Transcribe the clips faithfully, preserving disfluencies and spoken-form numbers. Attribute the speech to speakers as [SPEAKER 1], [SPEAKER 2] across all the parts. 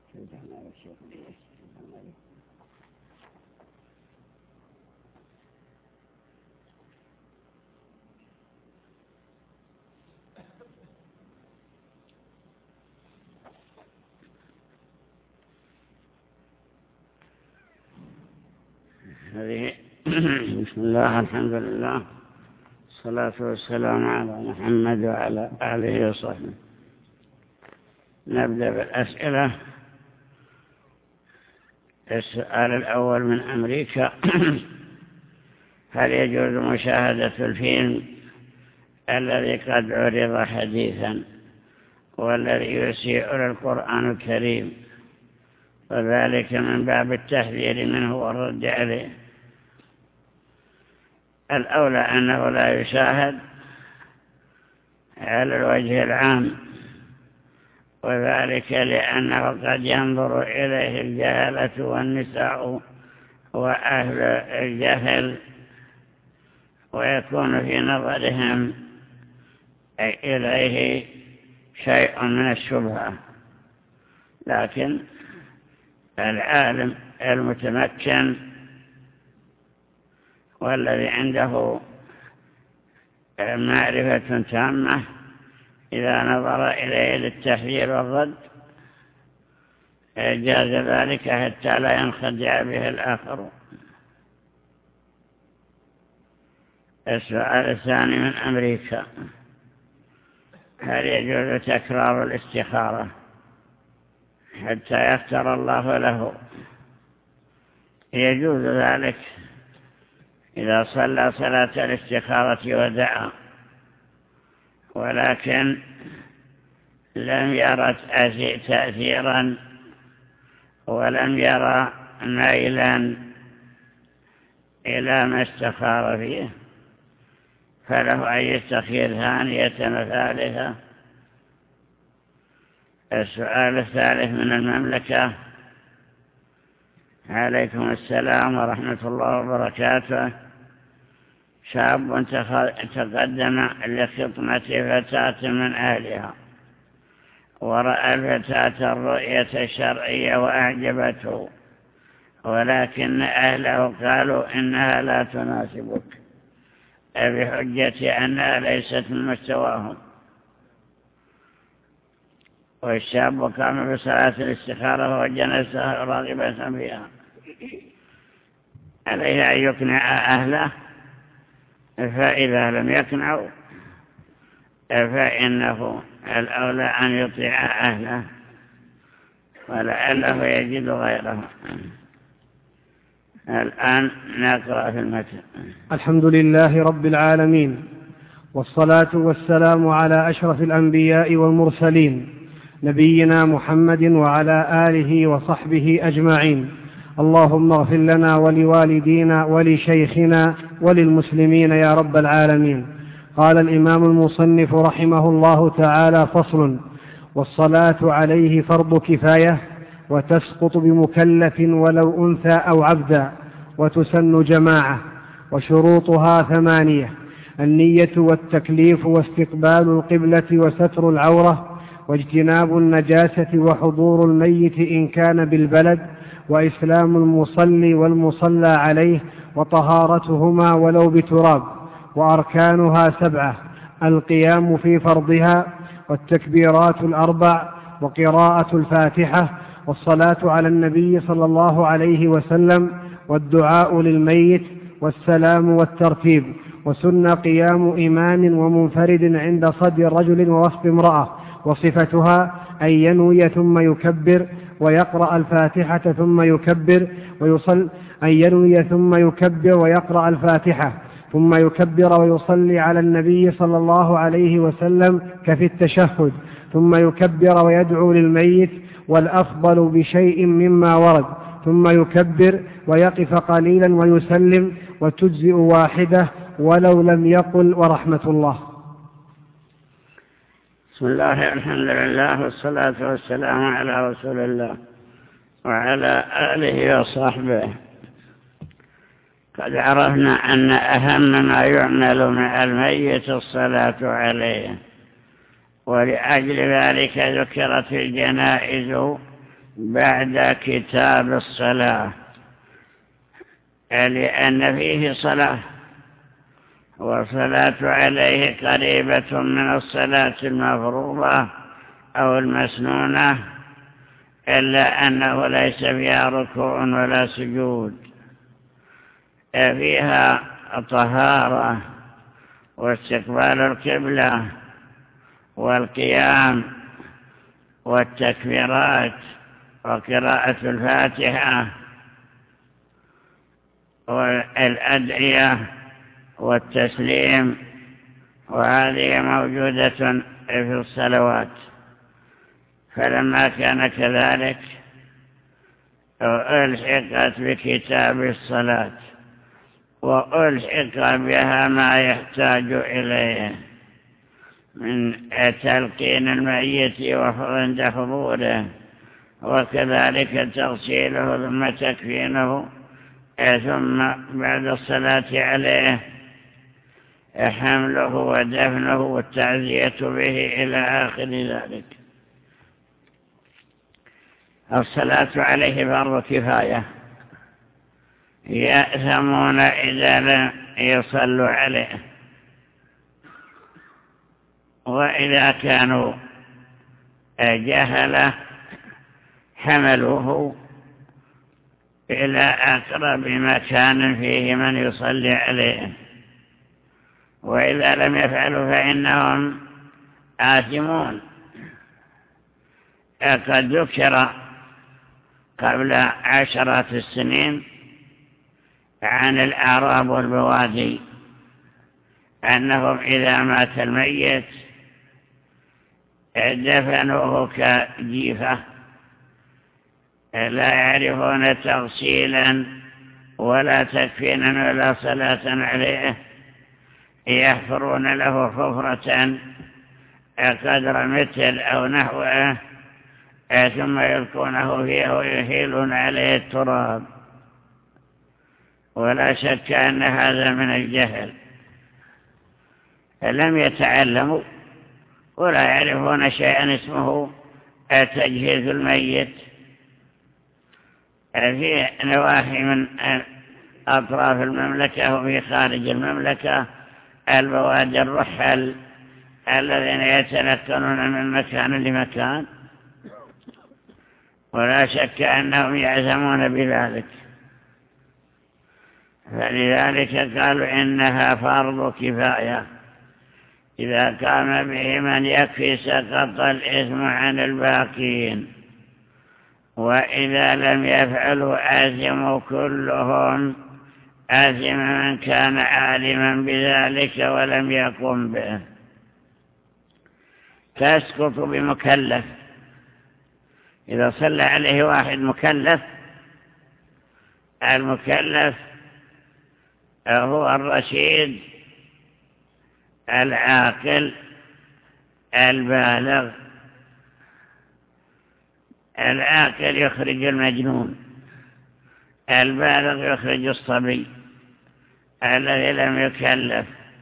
[SPEAKER 1] هذه بسم الله الحمد لله الصلاة والسلام على محمد وعلى آله وصحبه. نبدأ بالأسئلة. السؤال الأول من أمريكا: هل يجوز مشاهدة الفيلم الذي قد عرض حديثا والذي يسيء للقرآن الكريم، وذلك من باب التحذير منه والرد عليه؟ الأولى أنه لا يشاهد على الوجه العام، وذلك لأنه قد ينظر إليه الجهلة والنساء وأهل الجهل، ويكون في نظرهم إليه شيء من الشبهة. لكن العالم المتمكن والذي عنده معرفة تامة إذا نظر إليه للتحذير والرد جاز ذلك حتى لا ينخدع به الآخر. السؤال الثاني من أمريكا: هل يجوز تكرار الاستخارة حتى يختار الله له؟ يجوز ذلك إذا صلى صلاة الاستخارة ودعا، ولكن لم يرى تأثيرا ولم يرى ميلا إلى ما استخار فيه، فله أن يستخير ثانية وثالثة. السؤال الثالث من المملكة: عليكم السلام ورحمة الله وبركاته. شاب تقدم لخطمة فتاة من أهلها، ورأى الفتاة الرؤية الشرعية وأعجبته، ولكن أهله قالوا إنها لا تناسبك بحجة أنها ليست من مستواهم، والشاب قام بصلاة الاستخارة وجلسها راغبة فيها. عليه أن يقنع أهله، فإذا لم يقنعوا فإنه الأولى أن يطيع أهله، ولعله يجد غيره. الآن نقرأ في المتن.
[SPEAKER 2] الحمد لله رب العالمين، والصلاة والسلام على أشرف الأنبياء والمرسلين، نبينا محمد وعلى آله وصحبه أجمعين. اللهم اغفر لنا ولوالدينا ولشيخنا وللمسلمين يا رب العالمين. قال الإمام المصنف رحمه الله تعالى: فصل: والصلاة عليه فرض كفاية، وتسقط بمكلف ولو أنثى أو عبدا، وتسن جماعة. وشروطها ثمانية: النية والتكليف واستقبال القبلة وستر العورة واجتناب النجاسة وحضور الميت إن كان بالبلد، وإسلام المصلي والمصلى عليه وطهارتهما ولو بتراب. وأركانها سبعة: القيام في فرضها، والتكبيرات الأربع، وقراءة الفاتحة، والصلاة على النبي صلى الله عليه وسلم، والدعاء للميت، والسلام والترتيب. وسن قيام إمام ومنفرد عند صدر رجل ووسط امرأة. وصفتها أن ينوي ثم يكبر ويقرأ الفاتحة ثم يكبر ويصل أن ينوي ثم يكبر ويقرأ الفاتحة ثم يكبر ويصلي على النبي صلى الله عليه وسلم كفي التشهد، ثم يكبر ويدعو للميت، والأفضل بشيء مما ورد، ثم يكبر ويقف قليلا ويسلم، وتجزئ واحدة ولو لم يقل ورحمة الله.
[SPEAKER 1] بسم الله الحمد لله والصلاة والسلام على رسول الله وعلى آله وصحبه. قد عرفنا أن أهم ما يعمل مع الميت الصلاة عليه، ولأجل ذلك ذكرت الجنائز بعد كتاب الصلاة، لأن فيه صلاة، والصلاة عليه قريبة من الصلاة المفروضة أو المسنونة، إلا أنه ليس فيها ركوع ولا سجود، فيها طهارة واستقبال القبلة والقيام والتكبيرات وقراءة الفاتحة والأدعية والتسليم، وهذه موجودة في الصلوات. فلما كان كذلك ألحقت بكتاب الصلاة وألحق بها ما يحتاج إليه من تلقين الميت عند حضوره، وكذلك تغسيله ثم تكفينه، ثم بعد الصلاة عليه حمله ودفنه والتعزية به إلى آخر ذلك. الصلاة عليه فرض كفاية، يأثمون إذا لم يصلوا عليه، وإذا كانوا جهلة حملوه إلى أقرب مكان فيه من يصلي عليه، وإذا لم يفعلوا فإنهم آثمون. قد ذكر قبل عشرات السنين عن الأعراب والبوادي أنهم إذا مات الميت دفنوه كجيفة، لا يعرفون تغسيلا ولا تكفينا ولا صلاة عليه، يحفرون له حفرة قدر متر أو نحوه، ثم يلقونه فيه ويهيلون عليه التراب. ولا شك أن هذا من الجهل، لم يتعلموا ولا يعرفون شيئا اسمه تجهيز الميت. في نواحي من أطراف المملكة وفي خارج المملكة البوادي الرحل الذين يتنقلون من مكان لمكان، ولا شك أنهم يعزمون بذلك، فلذلك قالوا إنها فرض كفاية، إذا قام به من يكفي سقط الإثم عن الباقين، وإذا لم يفعلوا آثموا كلهم، آثم من كان عالما بذلك ولم يقم به. تسقط بمكلف، إذا صلى عليه واحد مكلف، المكلف هو الرشيد العاقل البالغ. العاقل يخرج المجنون، البالغ يخرج الصبي الذي لم يكلف.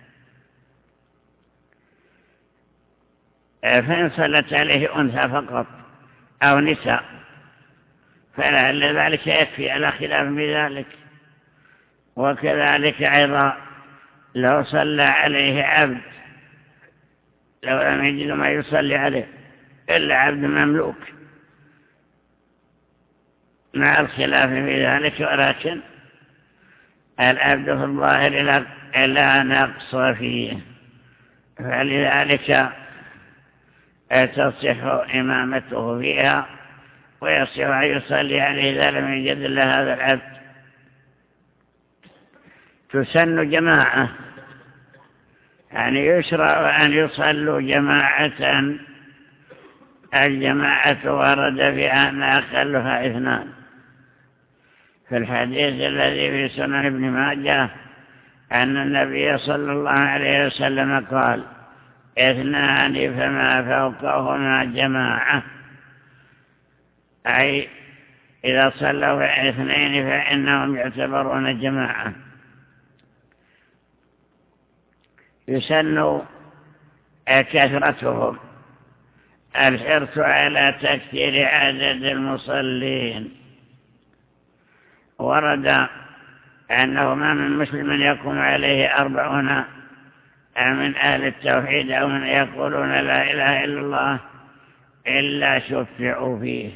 [SPEAKER 1] فإن صلت عليه أنثى فقط أو نساء فلعل ذلك يكفي، على خلاف بذلك. وكذلك أيضا لو صلى عليه عبد، لو لم يجد ما يصلي عليه إلا عبد مملوك، مع الخلاف في ذلك، ولكن العبد في الظاهر لا نقص فيه، فلذلك تصح إمامته فيها ويصح أن يصلي عليه إذا لم يجد إلا هذا العبد. تسن جماعة، يعني يشرع أن يصلوا جماعة، الجماعة ورد في أن أقلها اثنان، في الحديث الذي في سنن ابن ماجه أن النبي صلى الله عليه وسلم قال: اثنان فما فوقهما جماعة، أي إذا صلوا اثنين فإنهم يعتبرون جماعة. يسن كثرتهم، الحرص على تكثير عدد المصلين. ورد أنه ما من مسلم يقوم عليه أربعون من أهل التوحيد أو من يقولون لا إله إلا الله إلا شفعوا فيه.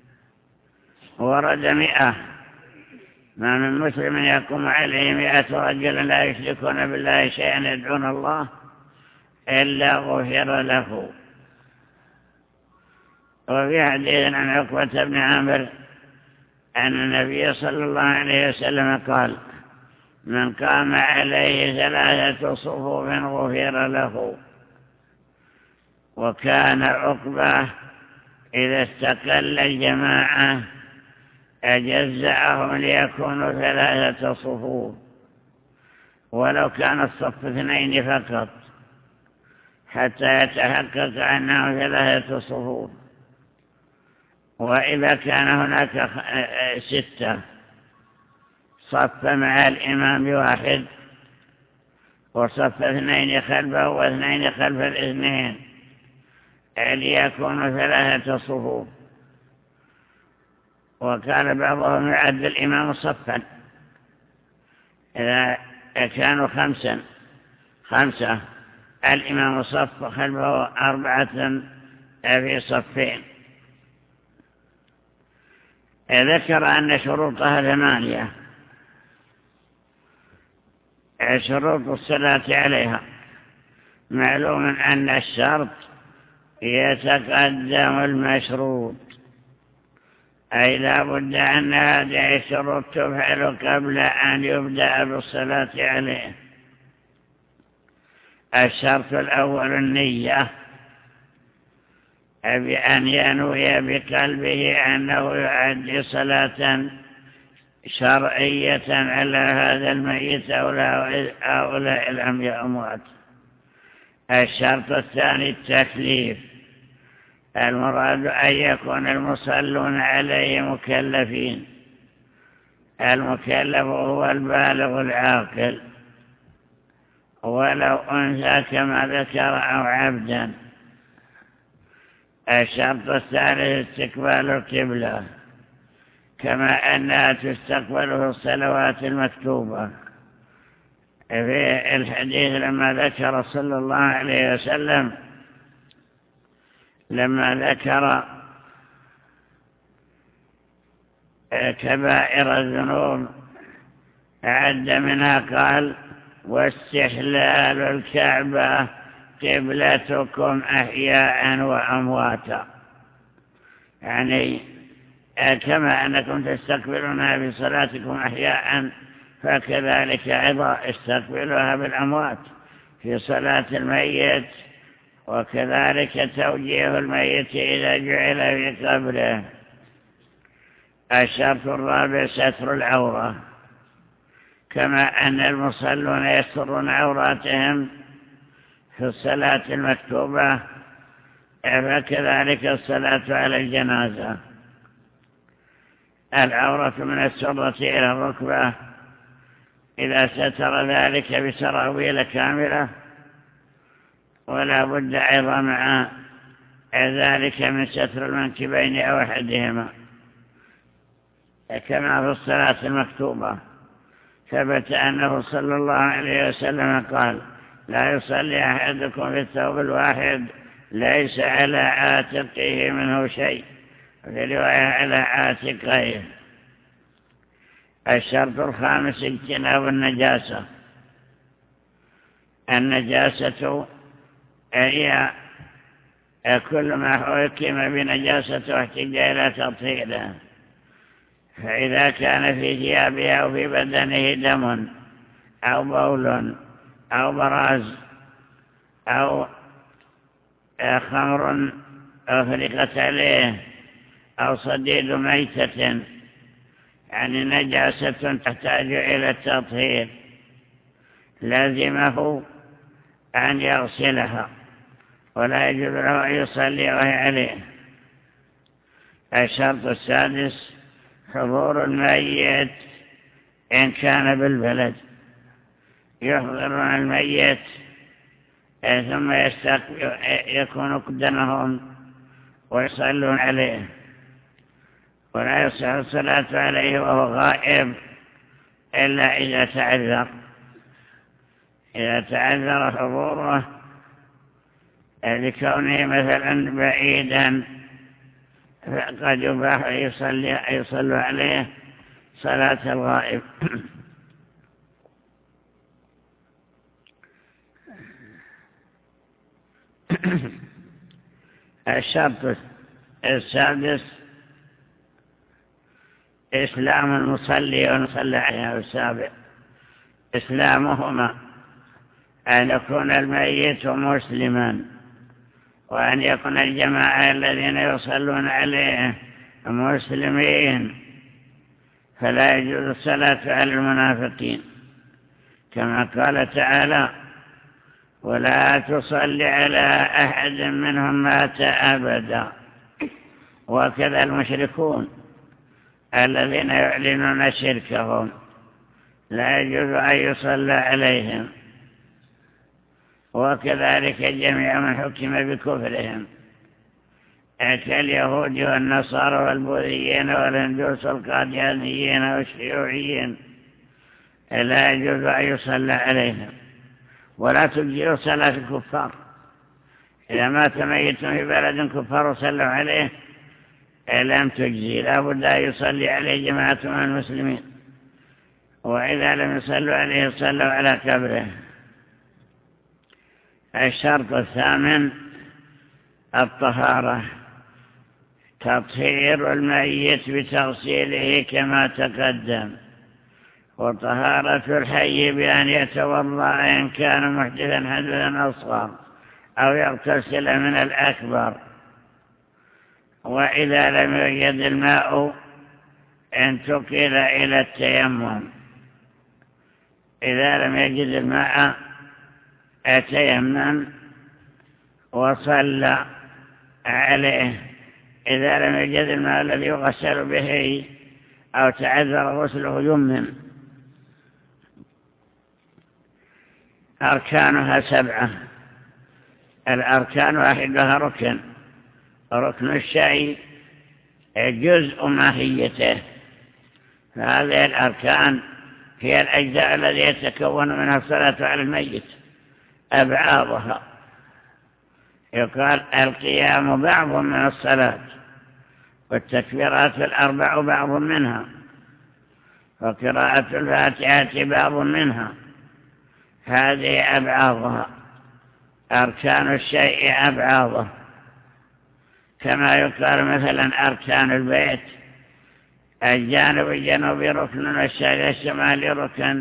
[SPEAKER 1] ورد مئة، ما من مسلم يقوم عليه مئة رجل لا يشركون بالله شيئا يدعون الله إلا غفر له. وفي حديث عن عقبة بن عامر أن النبي صلى الله عليه وسلم قال: من قام عليه ثلاثة صفوف غفر له. وكان عقبة إذا استقل الجماعة أجزعهم ليكونوا ثلاثة صفوف، ولو كان الصف اثنين فقط، حتى يتحقق أنه ثلاثة صفوف. وإذا كان هناك ستة صف مع الإمام واحد، وصف اثنين خلفه واثنين خلف الاثنين، ليكونوا ثلاثة صفوف. وكان بعضهم يعد الإمام صفا، إذا كانوا خمسا خمسة الإمام صف خلفه أربعة في صفين. ذكر أن شروطها ثمانية. شروط الصلاة عليها: معلوم أن الشرط يتقدم المشروط، أي لا بد أن هذه الشروط تفعل قبل أن يبدأ بالصلاة عليه. الشرط الأول النية، بأن ينوي بقلبه أنه يؤدي صلاة شرعية على هذا الميت أو هؤلاء الأموات. الشرط الثاني التكليف، المراد أن يكون المصلون عليه مكلفين. المكلف هو البالغ العاقل، ولو أنثى كما ذكر أو عبدا. الشرط الثالث استقبال القبلة، كما أنها تستقبل في الصلوات المكتوبة. في الحديث لما ذكر صلى الله عليه وسلم لما ذكر كبائر الذنوب عد منها قال: واستحلال الكعبة قبلتكم أحياء وأمواتا. يعني كما أنكم تستقبلونها في صلاتكم أحياء، فكذلك أيضا استقبلوها بالأموات في صلاة الميت، وكذلك توجيه الميت إذا جعل في قبره. الشرط الرابع ستر العورة، كما أن المصلون يسترون عوراتهم في الصلاة المكتوبة، فكذلك الصلاة على الجنازة. العورة من السرة إلى الركبة، إذا ستر ذلك بسراويل كاملة، ولا بد أيضا مع ذلك من ستر المنكبين أو أحدهما، كما في الصلاة المكتوبة. ثبت أنه صلى الله عليه وسلم قال: لا يصلي أحدكم في الثوب الواحد ليس على عاتقه منه شيء، في رواية على عاتقيه. الشرط الخامس اجتناب النجاسة. النجاسة هي كل ما حكم بنجاسة واحتاج إلى تطهيره، فإذا كان في ثيابه أو في بدنه دم أو بول أو براز أو خمر أفرقت عليه أو صديد ميتة، يعني نجاسة تحتاج إلى التطهير، لازمه أن يغسلها، ولا يجوز له أن يصلي وهي عليه. الشرط السادس حضور الميت إن كان بالبلد، يحضرون الميت ثم يكون قدامهم ويصلون عليه، ولا يصح الصلاة عليه وهو غائب إلا إذا تعذر إذا تعذر حضوره لكونه مثلا بعيدا، فقد يباح يصلي يصلي عليه صلاة الغائب. الشرط السادس إسلام المصلي والمصلى عليه. السابع إسلامهما، أن يكون الميت مسلما، وأن يكون الجماعة الذين يصلون عليه مسلمين، فلا يجوز الصلاة على المنافقين كما قال تعالى: ولا تصل على أحد منهم مات أبدا. وكذا المشركون الذين يعلنون شركهم لا يجوز أن يصلى عليهم، وكذلك جميع من حكم بكفرهم كاليهود والنصارى والبوذيين والهندوس والقاديانيين والشيوعيين، لا يجوز أن يصلى عليهم، ولا تجزئ صلاة الكفار. إذا مات ميت في بلد كفار صلوا عليه لم تجزي، لا بد أن يصلي عليه جماعة من المسلمين، وإذا لم يصلوا عليه صلوا على قبره. الشرط الثامن الطهارة، تطهير الميت بتغسيله كما تقدم، وطهارة الحي بأن يتوضأ إن كان محدثا حدثا أصغر أو يغتسل من الأكبر، وإذا لم يوجد الماء انتقل إلى التيمم. إذا لم يجد الماء يتيمم وصلى عليه. إذا لم يجد الماء الذي يغسل به أو تعذر غسله يمم. أركانها سبعة. الأركان واحدها ركن، ركن الشيء جزء ماهيته، فهذه الأركان هي الأجزاء التي يتكون منها الصلاة على الميت، أبعاضها. يقال القيام بعض من الصلاة، والتكبيرات الأربع بعض منها، وقراءة الفاتحة بعض منها. هذه أبعاضها. أركان الشيء أبعاضه، كما يقال مثلا أركان البيت: الجانب الجنوبي ركن والشرق الشمالي ركن.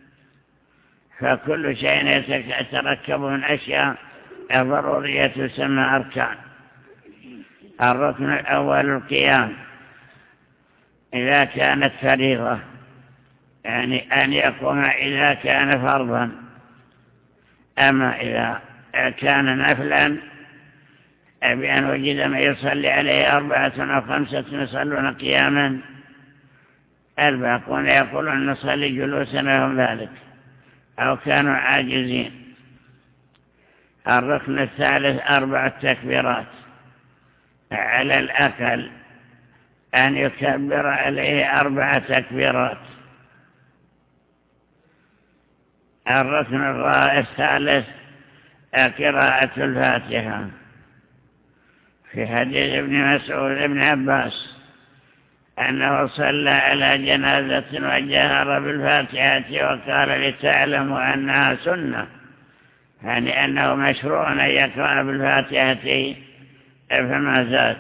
[SPEAKER 1] فكل شيء يتركب من أشياء ضرورية تسمى أركان. الركن الأول القيام إذا كانت فريضة، يعني أن يقوم إذا كان فرضا. أما إذا كان نفلا بأن وجد من يصلي عليه أربعة أو خمسة يصلون قياما، الباقون يقولون نصلي جلوسا لهم ذلك، أو كانوا عاجزين. الركن الثالث أربع تكبيرات على الأقل، أن يكبر عليه أربع تكبيرات. الركن الثالث قراءة الفاتحة، في حديث ابن مسعود ابن عباس أنه صلى على جنازة وجهر بالفاتحة وقال: لتعلموا أنها سنة، يعني أنه مشروع أن يقرأ بالفاتحة، فما زاد.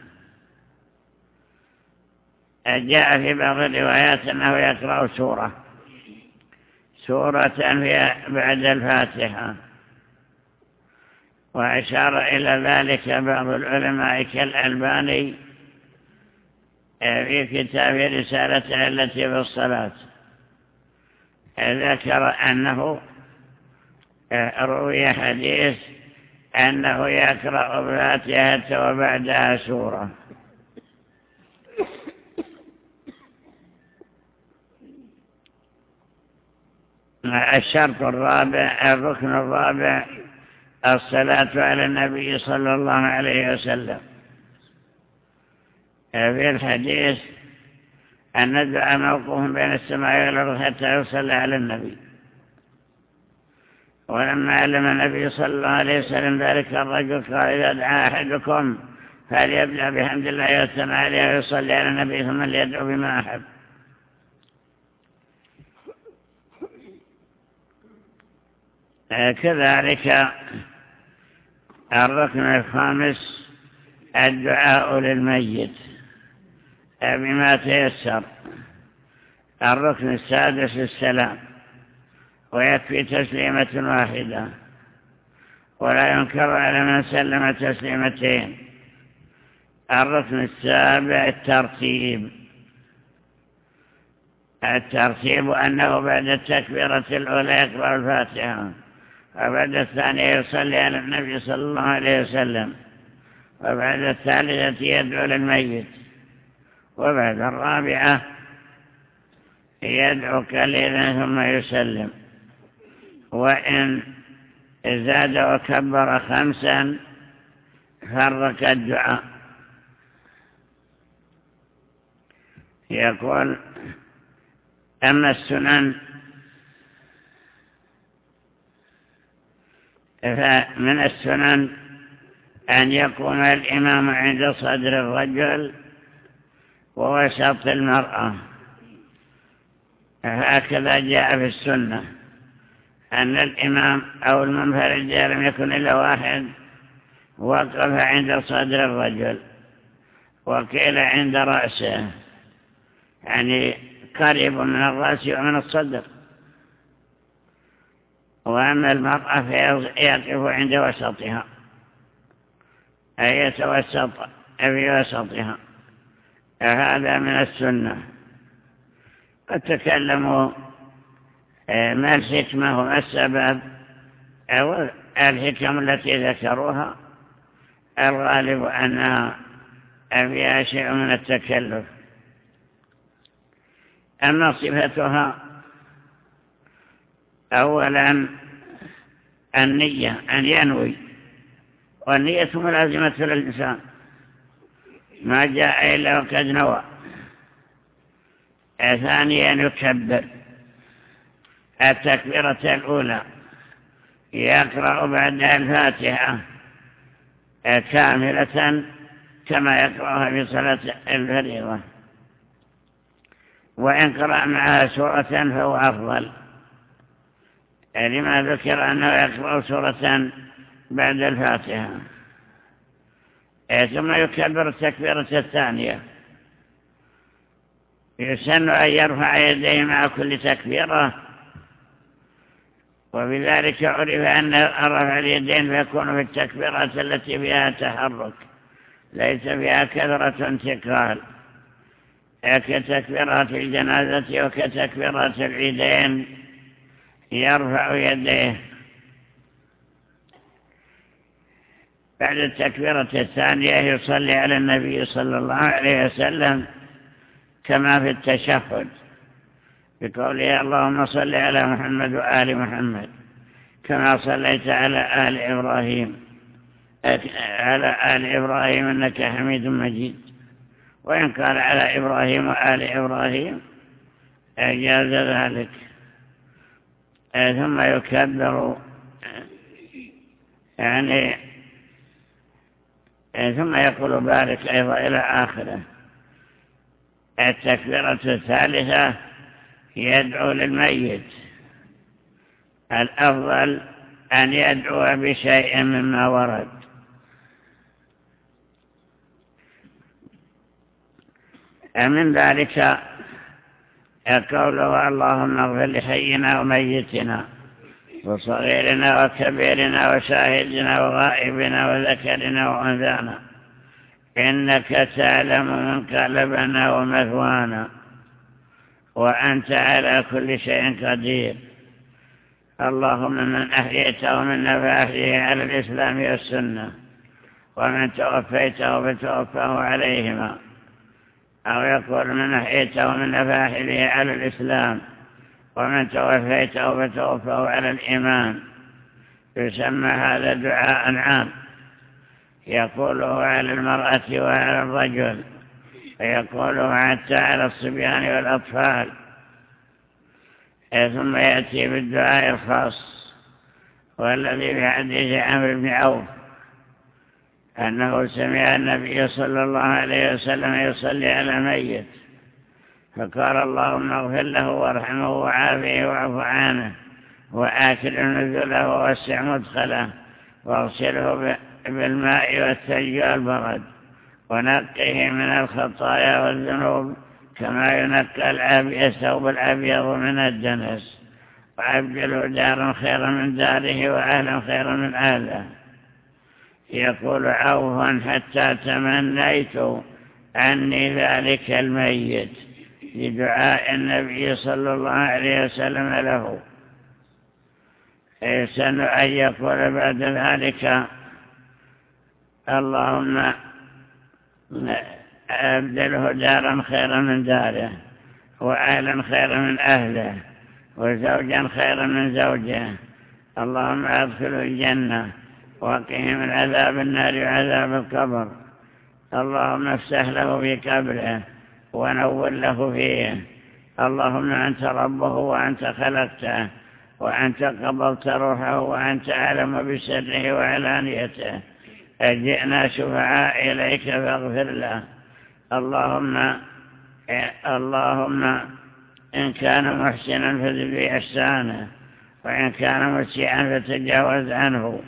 [SPEAKER 1] جاء في بعض الروايات أنه يقرأ سورة سورة هي بعد الفاتحة، وأشار إلى ذلك بعض العلماء كالألباني في كتاب رسالته التي في الصلاة. ذكر أنه روي حديث أنه يقرأ الفاتحة وبعدها سورة. الشرط الرابع الركن الرابع الصلاة على النبي صلى الله عليه وسلم، في الحديث أن الدعاء موقوف بين السماء والأرض حتى يصلى على النبي. ولما علم النبي صلى الله عليه وسلم ذلك الرجل قال إذا دعا أحدكم فليبدأ بحمد الله والثناء عليه ويصلي على النبي ثم ليدعو بما أحب. كذلك الركن الخامس الدعاء للميت بما تيسر. الركن السادس السلام، ويكفي تسليمة واحدة، ولا ينكر على من سلم تسليمتين. الركن السابع الترتيب. الترتيب أنه بعد التكبيرة الأولى يقرأ الفاتحة، وبعد الثانية يصلي على النبي صلى الله عليه وسلم، وبعد الثالثة يدعو للميت، وبعد الرابعة يدعو قليلا ثم يسلم. وإن زاد وكبر خمسا فرق الدعاء. يقول أما السنن فمن السنن أن يقوم الإمام عند صدر الرجل ووسط المرأة. هكذا جاء في السنة أن الإمام أو المنفرد لم يكن إلا واحد وقف عند صدر الرجل، وقيل عند رأسه، يعني قريب من الرأس ومن الصدر. وأما المرأة فيقف عند وسطها، أي يتوسط في وسطها. هذا من السنة. قد تكلموا ما الحكمة وما السبب أو الحكم التي ذكروها. الغالب أنها فيها شيء من التكلف. أما صفتها، أولا النية، أن ينوي، والنية ملازمة للإنسان، ما جاء إلا وقد نوى. ثانيا يكبر التكبيرة الأولى، يقرأ بعدها الفاتحة كاملة كما يقرأها في صلاة الفريضة، وإن قرأ معها سورة فهو أفضل، لما ذكر أنه يقرأ سورة بعد الفاتحة. ثم يكبر التكبيرة الثانية. يسن أن يرفع يديه مع كل تكبيرة، وبذلك عرف أن رفع اليدين فيكون في التكبيرات التي فيها تحرك ليس فيها كثرة انتقال، كتكبيرات الجنازة وكتكبيرات العيدين يرفع يديه. بعد التكبيرة الثانية يصلي على النبي صلى الله عليه وسلم كما في التشهد بقوله اللهم صل على محمد وآل محمد كما صليت على آل إبراهيم على آل إبراهيم إنك حميد مجيد. وإن قال على إبراهيم وآل إبراهيم أجاز ذلك. ثم يكبر يعني ثم يقول بارك أيضا إلى آخره. التكبيرة الثالثة يدعو للميت. الأفضل أن يدعو بشيء مما ورد. من ذلك قوله اللهم اغفر لحينا وميتنا وصغيرنا وكبيرنا وشاهدنا وغائبنا وذكرنا وأنثانا إنك تعلم منقلبنا ومثوانا وأنت على كل شيء قدير. اللهم من أحييته منا فأحيه على الإسلام والسنة، ومن توفيته فتوفه عليهما، أو يقول من أحييته منا فأحيه على الإسلام، ومن توفيته فتوفه على الإيمان. يسمى هذا دعاء عام يقوله على المرأة وعلى الرجل، فيقوله حتى على الصبيان والأطفال، ثم يأتي بالدعاء الخاص والذي في حديث عمرو بن عوف أنه سمع النبي صلى الله عليه وسلم يصلي على الميت فقال اللهم اغفر له وارحمه وعافه واعف عنه وآكل نزله ووسع مدخله واغسله بالماء والثلج والبرد ونقه من الخطايا والذنوب كما ينقى العبي الثوب الأبيض من الدنس وأبدله دارا خيرا من داره وأهلا خيرا من أهله. يقول عوف حتى تمنيت عني ذلك الميت لدعاء النبي صلى الله عليه وسلم له. يحسن أن يقول بعد ذلك اللهم أبدله دارا خيرا من داره وأهلا خيرا من أهله وزوجا خيرا من زوجه، اللهم أدخله الجنة وقه من عذاب النار وعذاب القبر، اللهم افتح له في قبره ونور له فيه، اللهم أنت ربه وأنت خلقته وأنت قبضت روحه وأنت أعلم بسره وعلانيته، جئنا شفعاء إليك فاغفر له، اللهم اللهم إن كان محسنا فزد بإحسانه وإن كان مسيئا فتجاوز عنه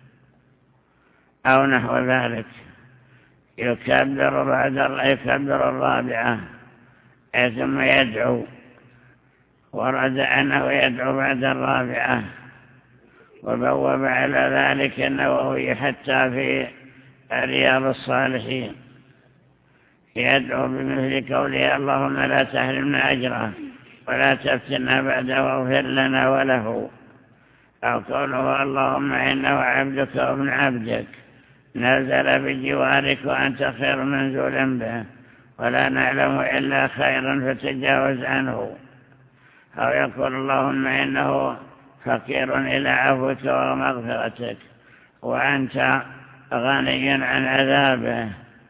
[SPEAKER 1] أو نحو ذلك. يكبر بعد يكبر الرابعة ثم يدعو، ورد أنه يدعو بعد الرابعة، وبوب على ذلك النووي حتى في رياض الصالحين يدعو بمثل قوله اللهم لا تحرمنا أجره ولا تفتنا بعده واغفر لنا وله، أو قوله اللهم إنه عبدك وابن عبدك نزل بجوارك وأنت خير منزول به ولا نعلم إلا خيرا فتجاوز عنه، أو يقول اللهم إنه فقير إلى عفوك ومغفرتك وأنت غني عن عذابه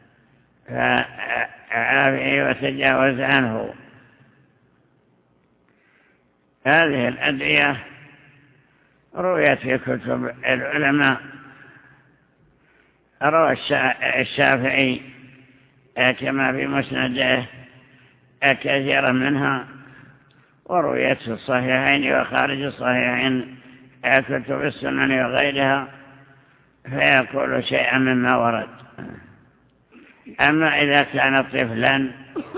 [SPEAKER 1] فعافه وتجاوز عنه. هذه الأدعية رويت في كتب العلماء، روى الشافعي كما في مسنده كثيرا منها، ورويت في الصحيحين وخارج الصحيحين كتب السنن وغيرها، فيقول شيئا مما ورد. أما إذا كان طفلا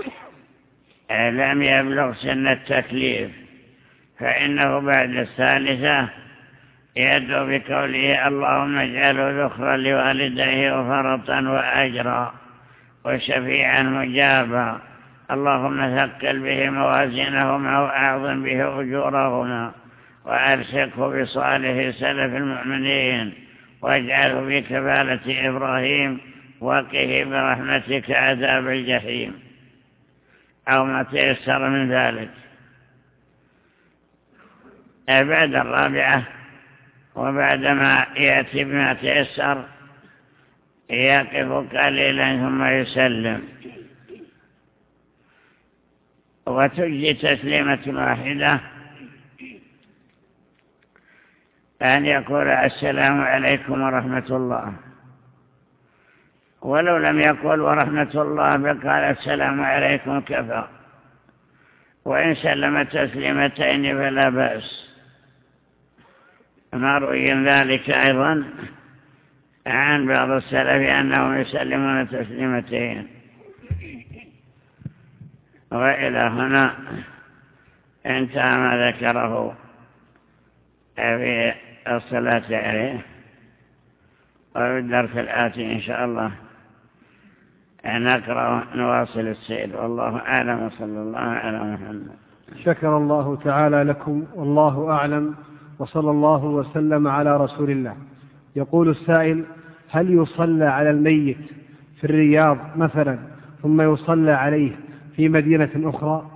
[SPEAKER 1] لم يبلغ سن التكليف فإنه بعد الثالثة يدعو بقوله اللهم اجعله ذخرا لوالديه وفرطا وأجرا وشفيعا مجابا، اللهم ثقل به موازينهما وأعظم به أجورهما وألحقه بصالح سلف المؤمنين واجعله في كفالة إبراهيم وقه برحمتك عذاب الجحيم، أو ما تيسر من ذلك. بعد الرابعة وبعدما يأتي بما تيسر يقف قليلا ثم يسلم، وتجي تسليمة واحدة أن يقول السلام عليكم ورحمة الله، ولو لم يقل ورحمة الله فقال السلام عليكم كفى، وإن سلم تسليمتين فلا بأس. ما رؤي ذلك أيضا عن بعض السلف أنهم يسلمون تسليمتين. وإلى هنا انتهى ما ذكره في الصلاة عليه، وفي الدرس الآتي إن شاء الله نقرأ نواصل السير، والله أعلم وصلى الله على محمد.
[SPEAKER 2] شكر الله تعالى لكم والله أعلم، وصلى الله وسلم على رسول الله. يقول السائل: هل يصلى على الميت في الرياض مثلا ثم يصلى عليه في مدينة أخرى؟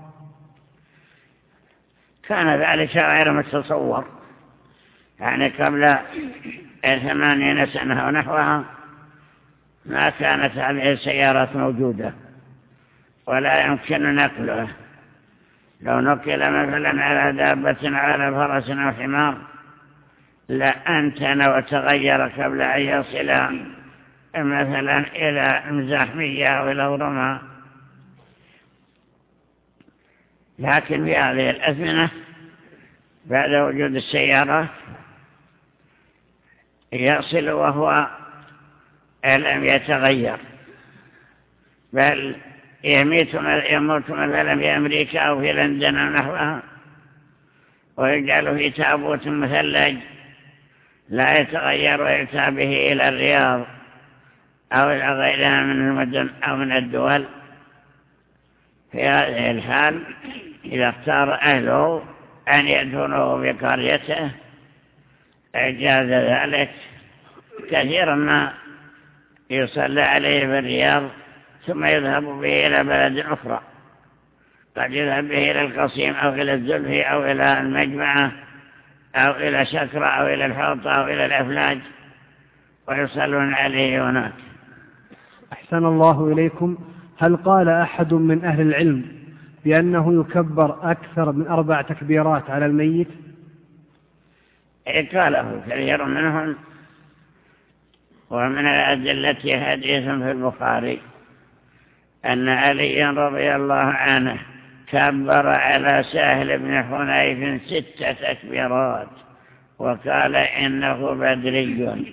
[SPEAKER 1] كان ذلك غير متصور، يعني قبل ثمانين سنة ونحوها ما كانت هذه السيارات موجودة، ولا يمكن نقله. لو نقل مثلا على دابة على فرس أو حمار لأنتن وتغير قبل أن يصل مثلا إلى مزاحمية أو إلى ورمى. لكن في هذه الأزمنة بعد وجود السيارات يصل وهو لم يتغير، بل يموت يموت مثلا في أمريكا أو في لندن أو نحوها ويجعل في تابوت مثلج لا يتغير ويؤتى به إلى الرياض أو إلى غيرها من المدن أو من الدول. في هذه الحال إذا اختار أهله أن يدفنوه بقريته جاز ذلك. كثيرا ما يصلى عليه في الرياض ثم يذهب به إلى بلد أخرى، قد يذهب به إلى القصيم أو إلى الزلفي أو إلى المجمعة أو إلى شكرة أو إلى الحوطة أو إلى الأفلاج ويصلون عليه هناك.
[SPEAKER 2] أحسن الله إليكم. هل قال أحد من أهل العلم بأنه يكبر أكثر من أربع تكبيرات على الميت؟
[SPEAKER 1] قاله كثير منهم، ومن الأدلة حديث في البخاري أن علي رضي الله عنه كبر على سهل بن حنيف ست تكبيرات وقال إنه بدري.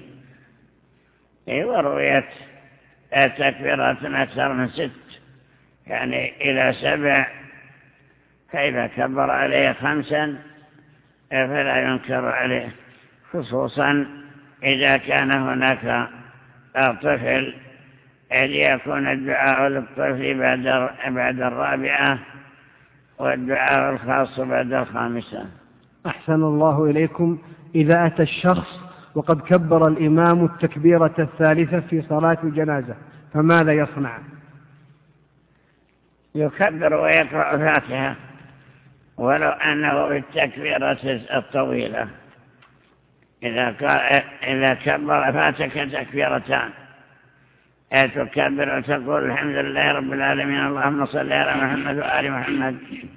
[SPEAKER 1] ورويت التكبيرات أكثر من ست يعني إلى سبع، فإذا كبر عليه خمسا فلا ينكر عليه، خصوصا إذا كان هناك طفل ليكون الدعاء للطفل بعد بعد الرابعة والدعاء الخاص بعد الخامسة.
[SPEAKER 2] أحسن الله إليكم. إذا أتى الشخص وقد كبر الإمام التكبيرة الثالثة في صلاة الجنازة فماذا يصنع؟
[SPEAKER 1] يكبر ويقرأ فاتحة ولو أنه بالتكبيرة الطويلة. إذا إذا كبر فاتك تكبيرتان تكبر وتقول الحمد لله رب العالمين اللهم صل على محمد وآل محمد،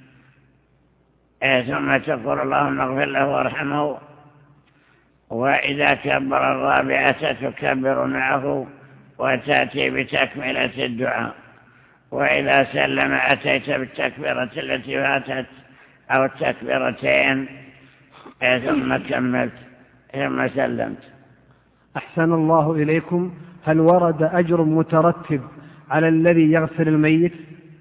[SPEAKER 1] ثم تقول اللهم اغفر له وارحمه. وإذا كبر الرابعة تكبر معه وتأتي بتكملة الدعاء. وإذا سلم أتيت بالتكبيرة التي فاتت أو التكبيرتين ثم كملت ثم سلمت.
[SPEAKER 2] أحسن الله إليكم. هل ورد أجر مترتب على الذي يغسل الميت؟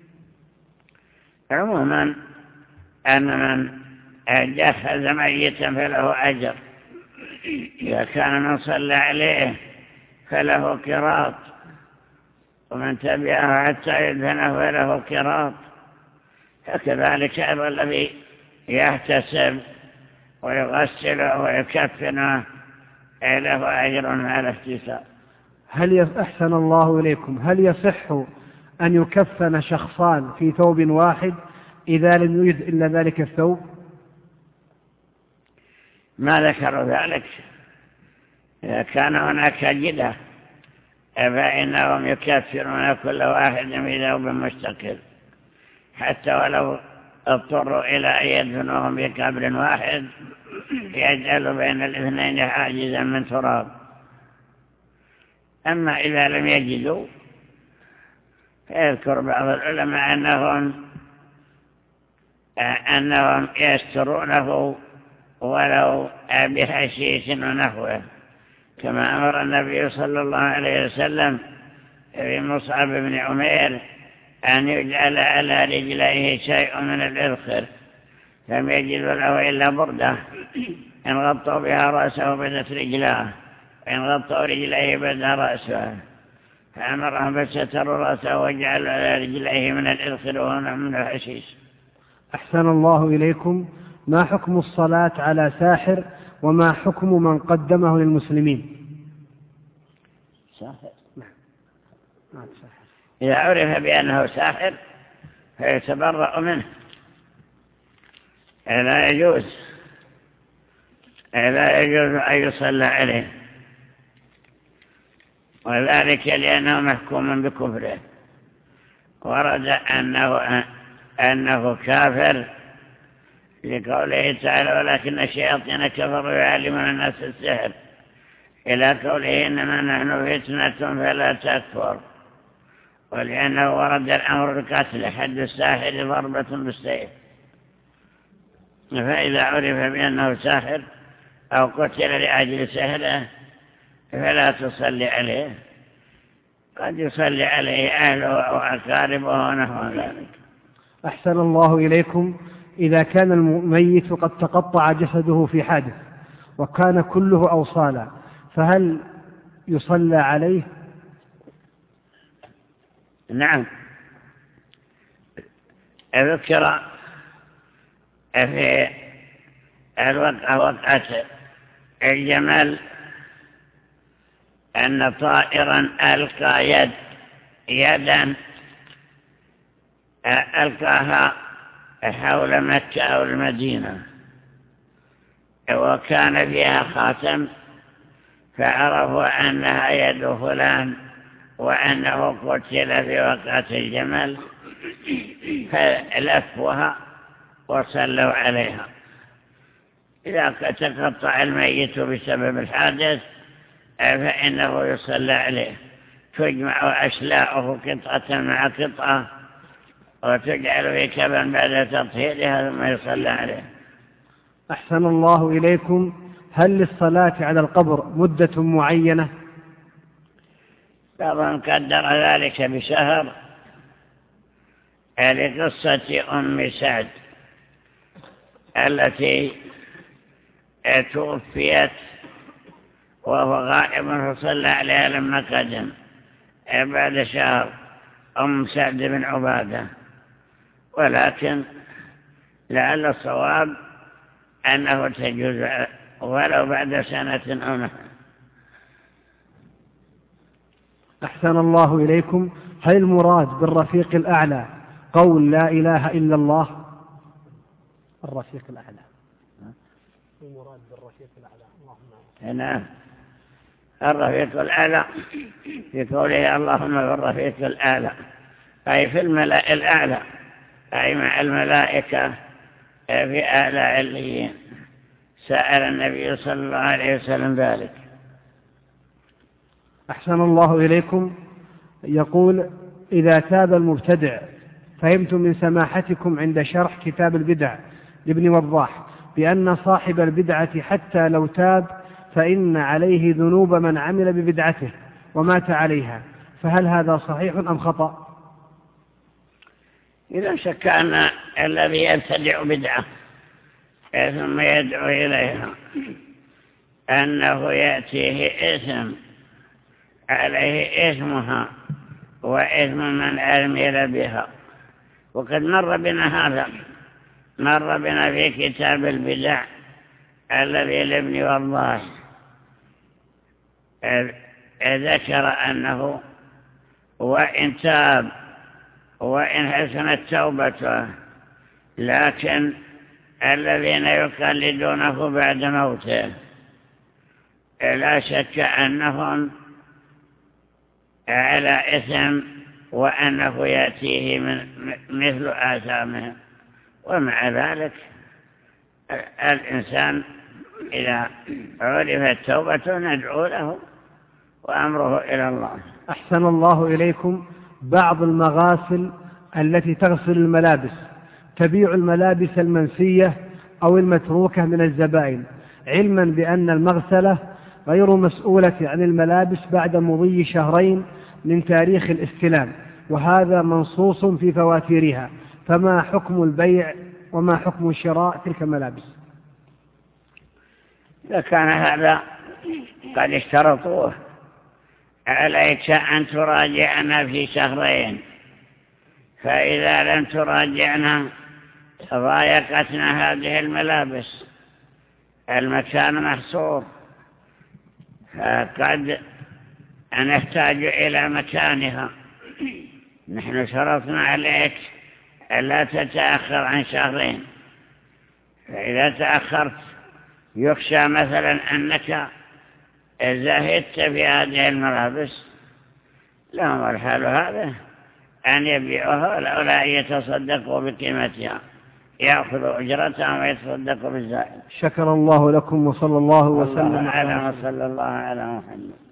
[SPEAKER 1] عموما أن من جهز ميتا فله أجر، إذا كان من صلى عليه فله قراط، ومن تبعه حتى يدفنه فله قراط. فكذلك أيضا الذي يحتسب ويغسله ويكفنه له أجر على احتساب.
[SPEAKER 2] هل أحسن الله إليكم. هل يصح أن يكفن شخصان في ثوب واحد إذا لم يوجد إلا ذلك الثوب؟
[SPEAKER 1] ما ذكروا ذلك. إذا كان هناك جدة فإنهم يكفرون كل واحد في ثوب مستقل، حتى ولو اضطروا إلى أن يدفنوهم بقبر واحد يجعل بين الاثنين حاجزا من تراب. أما إذا لم يجدوا فيذكر بعض العلماء أنهم أنهم يسترونه ولو بحشيش ونحوه، كما أمر النبي صلى الله عليه وسلم في مصعب بن عمير أن يجعل على رجليه شيء من الإذخر، لم يجد له إلا بردة إن غطوا بها رأسه بدت رجلاه، وإن غطوا رجليه بدا رأسه، فأمرهم فستروا رأسه وجعلوا على رجليه من الإذخر وهنا من الحشيش.
[SPEAKER 2] أحسن الله إليكم. ما حكم الصلاة على ساحر وما حكم من قدمه للمسلمين؟
[SPEAKER 1] ساحر إذا عرف بأنه ساحر فيتبرأ منه، لا يجوز لا يجوز أن يصلى عليه، وذلك لأنه محكوم بكفره. ورد أنه, أنه كافر لقوله تعالى ولكن الشياطين كفروا يعلمون الناس السحر إلى قوله إنما نحن فتنة فلا تكفر، ولأنه ورد الأمر بقتل حد الساحر ضربة بالسيف، فإذا عرف بأنه ساحر أو قتل لأجل سحره فلا تصلي عليه، قد يصلي عليه أهله وأقاربه ونحو ذلك.
[SPEAKER 2] أحسن الله إليكم. إذا كان الميت قد تقطع جسده في حادث وكان كله أوصالا فهل يصلى عليه؟
[SPEAKER 1] نعم، ذكر في الوقعة وقعة الجمل أن طائرا ألقى يد يدا ألقاها حول مكة أو المدينة وكان فيها خاتم، فعرفوا أنها يد فلان وأنه قتل في وقعة الجمل، فلفوها وصلوا عليها. إذا تقطع الميت بسبب الحادث فإنه يصلى عليه، تجمع أشلاؤه قطعة مع قطعة وتجعل في كبن بعد تطهيرها ثم يصلى عليه.
[SPEAKER 2] أحسن الله إليكم. هل للصلاة على القبر مدة معينة؟
[SPEAKER 1] بعضهم قدر ذلك بشهر لقصة أم سعد التي توفيت وهو غائب فصلى عليها لما قدم بعد شهر، أم سعد بن عبادة، ولكن لعل الصواب أنه تجوز ولو بعد سنة أو نحو.
[SPEAKER 2] أحسن الله إليكم. هل المراد بالرفيق الأعلى قول لا إله إلا الله؟ الرفيق الأعلى المراد بالرفيق الأعلى اللهم
[SPEAKER 1] نعم، الرفيق الأعلى في قوله اللهم بالرفيق الأعلى أي في الملأ الأعلى، أي مع الملائكة في أعلى عليين. سأل النبي صلى الله عليه وسلم ذلك.
[SPEAKER 2] أحسن الله إليكم. يقول إذا تاب المبتدع، فهمت من سماحتكم عند شرح كتاب البدع لابن وضاح بأن صاحب البدعة حتى لو تاب فإن عليه ذنوب من عمل ببدعته ومات عليها، فهل هذا صحيح أم خطأ؟
[SPEAKER 1] إذا شك أن الذي يبتدع بدعة ثم يدعو إليها أنه يأتيه إثم عليه إثمها وإثم من عمل بها، وقد مر بنا هذا، مر بنا في كتاب البدع الذي لابن وضاح ذكر أنه وإن تاب وإن حسنت توبته، لكن الذين يقلدونه بعد موته لا شك أنهم على إثم وأنه يأتيه من مثل آثامهم. ومع ذلك الإنسان إذا عرفت توبته ندعو له وأمره إلى الله.
[SPEAKER 2] أحسن الله إليكم. بعض المغاسل التي تغسل الملابس تبيع الملابس المنسية أو المتروكة من الزبائن، علما بأن المغسلة غير مسؤولة عن الملابس بعد مضي شهرين من تاريخ الاستلام، وهذا منصوص في فواتيرها، فما حكم البيع وما حكم شراء تلك الملابس؟
[SPEAKER 1] إذا كان هذا قد اشترطوه عليك أن تراجعنا في شهرين، فإذا لم تراجعنا ضايقتنا هذه الملابس، المكان محصور، فقد نحتاج إلى مكانها. نحن شرطنا عليك ألا تتأخر عن شهرين، فإذا تأخرت يخشى مثلا أنك زهدت في هذه الملابس، لهم الحال هذا أن يبيعوها لولا أن يتصدقوا بقيمتها، يأخذ أجرتها ويتصدقوا بالزائد.
[SPEAKER 2] شكر الله لكم وصلى الله وسلم
[SPEAKER 1] على وصلى الله على محمد.